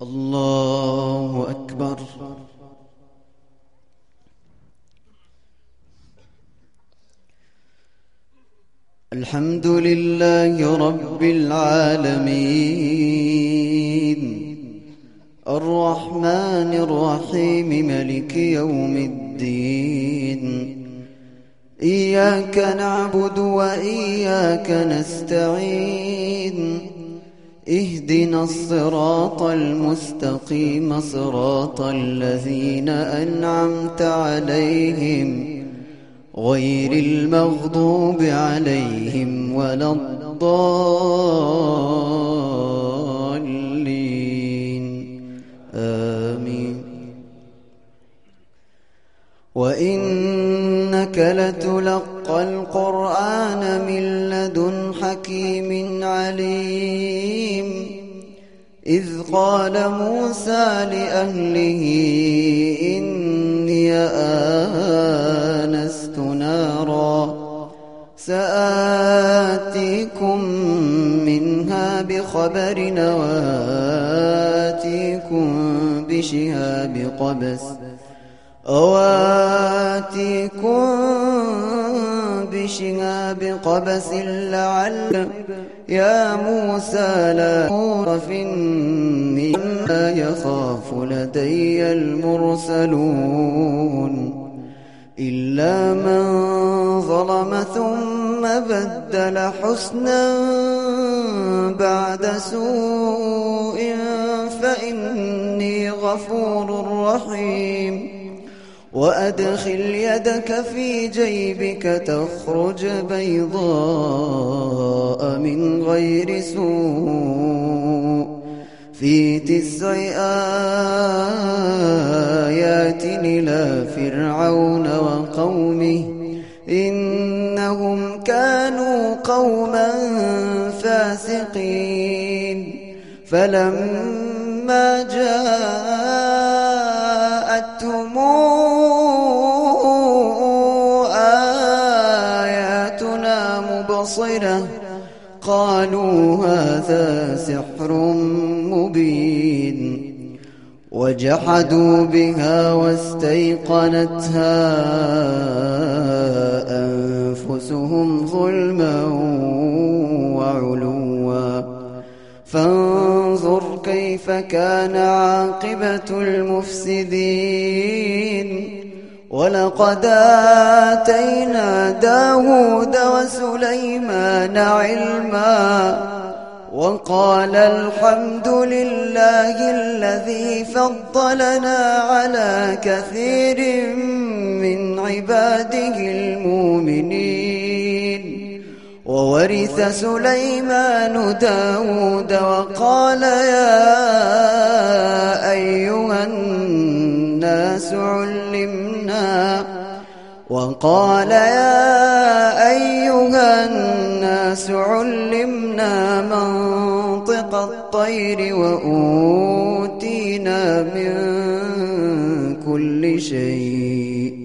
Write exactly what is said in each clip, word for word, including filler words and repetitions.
الله أكبر. الحمد لله رب العالمين الرحمن الرحيم ملك يوم الدين. إياك نعبد وإياك نستعين. اهدنا الصراط المستقيم صراط الذين أنعمت عليهم غير المغضوب عليهم ولا الضالين آمين. وإنك لتلقى القرآن من لدن حكيم عليم. إذ قال موسى لأهله إني آنست نارا سآتيكم منها بخبر وآتيكم بشهاب قبس أواتيكم بشهاب قبس لعل يا موسى لا تخف إني لا يخاف لدي المرسلون إلا من ظلم ثم بدل حسنا بعد سوء فإني غفور رحيم. وأدخل يدك في جيبك تخرج بيضاء من غير سوء في تسع آيات إلى فرعون وقومه إنهم كانوا قوما فاسقين. فلما جاءتهم آياتنا مبصرة قالوا هذا سحر مبين. وجحدوا بها واستيقنتها أنفسهم ظلما وعلوا فانظر كيف كان عاقبة المفسدين. ولقد آتينا داود وسليمان علما وقال الحمد لله الذي فضلنا على كثير من عباده المؤمنين. وورث سليمان داود وقال يا أيها الناس علمنا وقال يا أيها الناس علمنا منطق الطير وأوتينا من كل شيء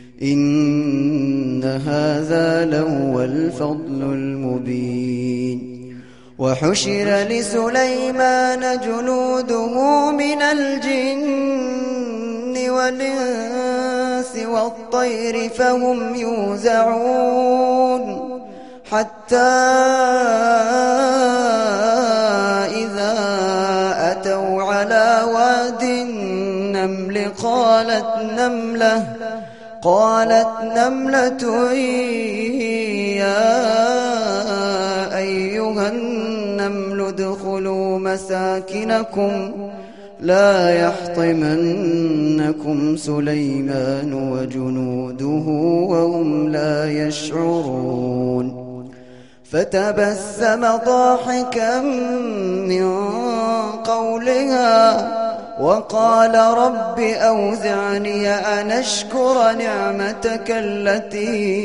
إن هذا لهو الفضل المبين. وحشر لسليمان جنوده من الجن والإنس والطير فهم يوزعون حتى إذا أتوا على واد النمل قالت نملة قالت نملة يا أيها النمل ادخلوا مساكنكم لا يحطمنكم سليمان وجنوده وهم لا يشعرون. فتبسم ضاحكا من قولها وقال رب أوزعني أن أشكر نعمتك التي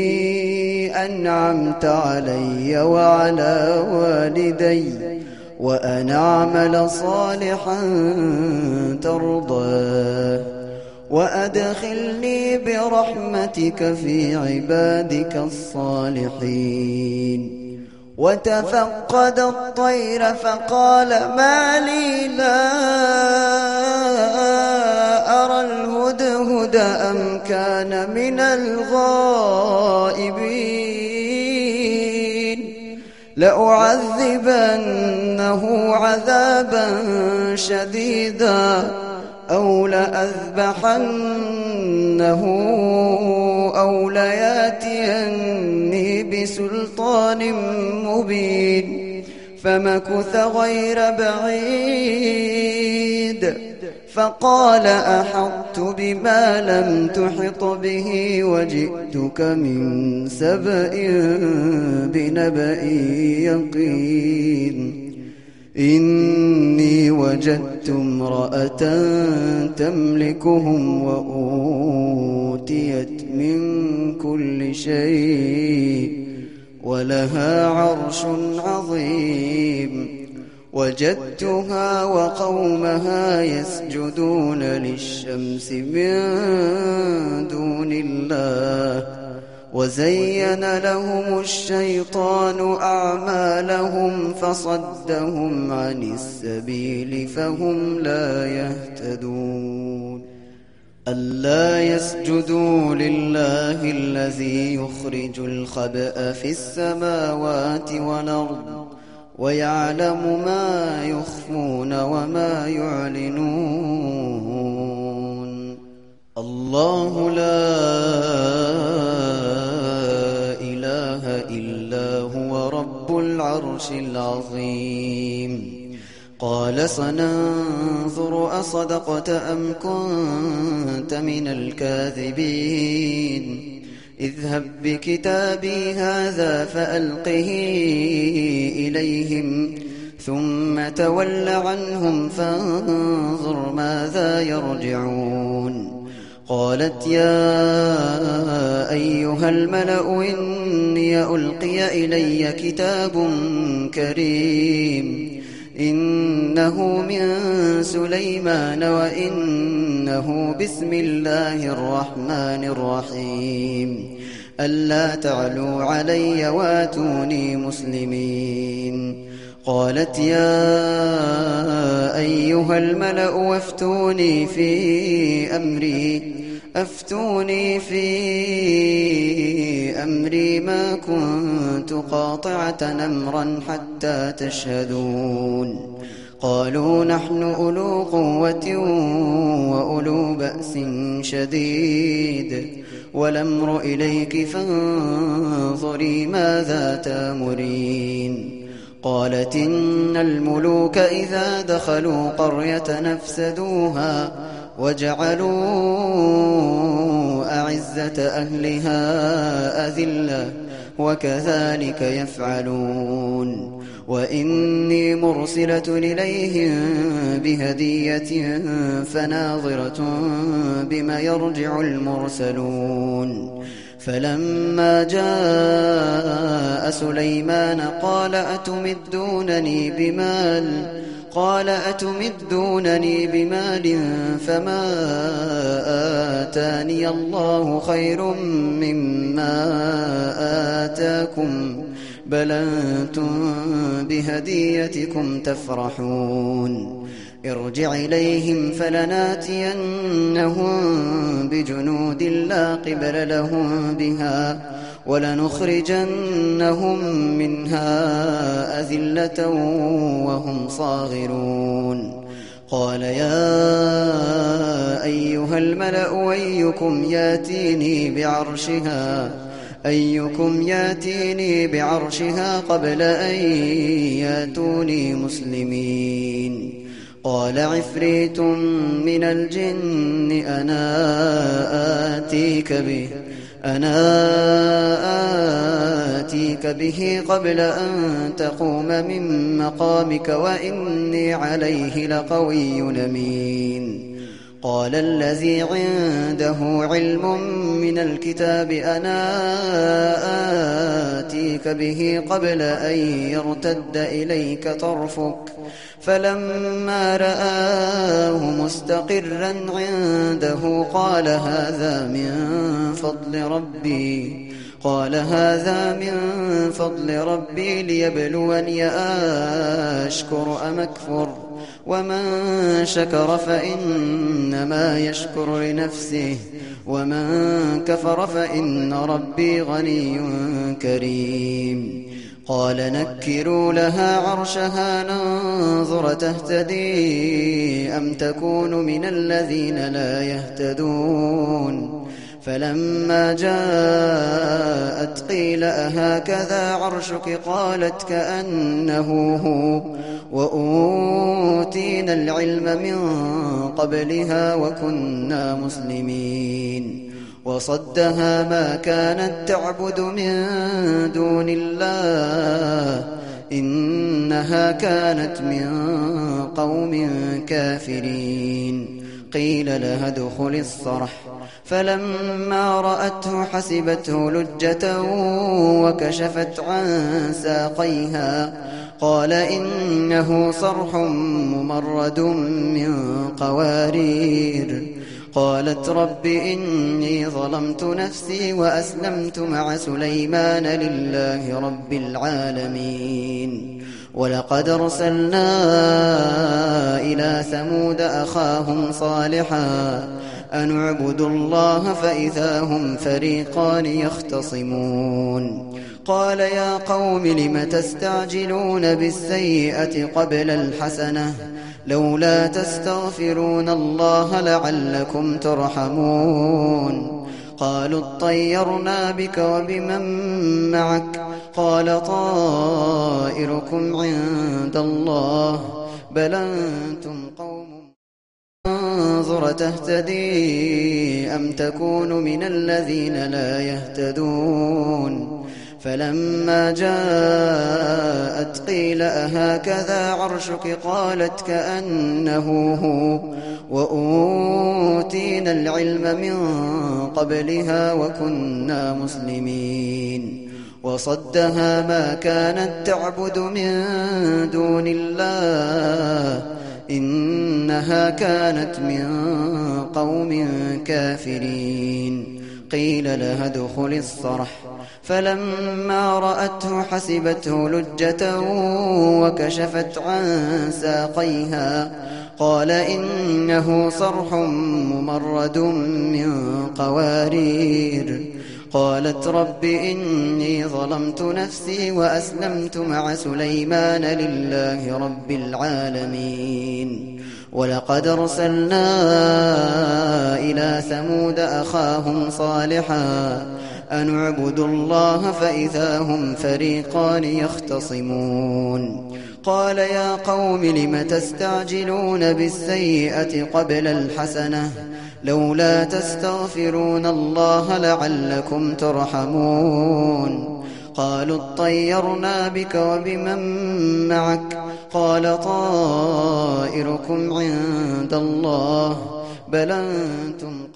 أنعمت علي وعلى والدي وأن أعمل صالحا ترضاه وأدخلني برحمتك في عبادك الصالحين. وتفقد الطير فقال ما لي لا أرى الهدهد أم كان من الغائبين لأعذبنه عذابا شديدا أو لأذبحنه أو لياتيني بسلطان مبين فمكث غير بعيد فقال أحطت بما لم تحط به وجئتك من سبأ بنبأ يقين إني وجدت امرأة تملكهم وأوتيت من كل شيء ولها عرش عظيم وجدتها وقومها يسجدون للشمس من دون الله وزين لهم الشيطان أعمالهم فصدهم عن السبيل فهم لا يهتدون ألا يسجدوا لله الذي يخرج الخبأ في السماوات والأرض ويعلم ما يخفون وما يعلنون الله لا إله إلا هو رب العرش العظيم قال سننظر أصدقت أم كنت من الكاذبين اذهب بكتابي هذا فألقه إليهم ثم تول عنهم فانظر ماذا يرجعون قالت يا أيها الملأ إني ألقي إلي كتاب كريم إنه من سليمان وإنه بسم الله الرحمن الرحيم ألا تعلوا علي واتوني مسلمين قالت يا أيها الملأ وافتوني في أمري أفتوني في أمري ما كنت قاطعة أمرا حتى تشهدون قالوا نحن أولو قوة وأولو بأس شديد والأمر إليك فانظري ماذا تأمرين قالت إن الملوك إذا دخلوا قرية نفسدوها وجعلوا أعزة أهلها أذلة وكذلك يفعلون وإني مرسلة إليهم بهدية فناظرة بما يرجع المرسلون فلما جاء سليمان قال أتمدونني بمال قال أتمدونني بمال فما آتاني الله خير مما آتاكم بل أنتم بهديتكم تفرحون ارجع إليهم فلناتينهم بجنود لا قبل لهم بها ولنخرجنهم منها أذلة وهم صاغرون قال يا أيها الملأ أيكم ياتيني بعرشها أيكم ياتيني بعرشها قبل أن ياتوني مسلمين قال عفريت من الجن أنا آتيك به أنا آتيك به قبل أن تقوم من مقامك وإني عليه لقوي أمين قال الذي عنده علم من الكتاب أنا آتيك به قبل أن يرتد إليك طرفك فلما رآه مستقرا عنده قال هذا من فضل ربي قال هذا من فضل ربي ليبلوني أشكر أم أكفر ومن شكر فإنما يشكر لنفسه ومن كفر فإن ربي غني كريم. قال نكروا لها عرشها ننظر تهتدي أم تكون من الذين لا يهتدون. فلما جاءت قيل أهكذا عرشك قالت كأنه هو وأوتينا العلم من قبلها وكنا مسلمين. وصدها ما كانت تعبد من دون الله إنها كانت من قوم كافرين. قيل لها ادخل الصرح فلما رأته حسبته لجة وكشفت عن ساقيها قال إنه صرح ممرد من قوارير. قالت رب إني ظلمت نفسي وأسلمت مع سليمان لله رب العالمين. ولقد أرسلنا إلى ثمود أخاهم صالحا أن اعبدوا الله فإذا هم فريقان يختصمون. قال يا قوم لم تستعجلون بالسيئة قبل الحسنة لولا تستغفرون الله لعلكم ترحمون. قالوا اطيرنا بك وبمن معك قال طائركم عند الله بل أنتم قوم انظر تهتدي أم تكون من الذين لا يهتدون. فلما جاءت قيل أهكذا عرشك قالت كأنه هو وأوتينا العلم من قبلها وكنا مسلمين. وصدها ما كانت تعبد من دون الله إنها كانت من قوم كافرين. قيل لها ادخل الصرح فلما رأته حسبته لجة وكشفت عن ساقيها قال إنه صرح ممرد من قوارير. قالت رب إني ظلمت نفسي وأسلمت مع سليمان لله رب العالمين. ولقد أرسلنا إلى ثمود أخاهم صالحا أن اعبدوا الله فإذا هم فريقان يختصمون. قال يا قوم لم تستعجلون بالسيئة قبل الحسنة لولا تستغفرون الله لعلكم ترحمون. قالوا اطيرنا بك وبمن معك قال طائركم عند الله بل أنتم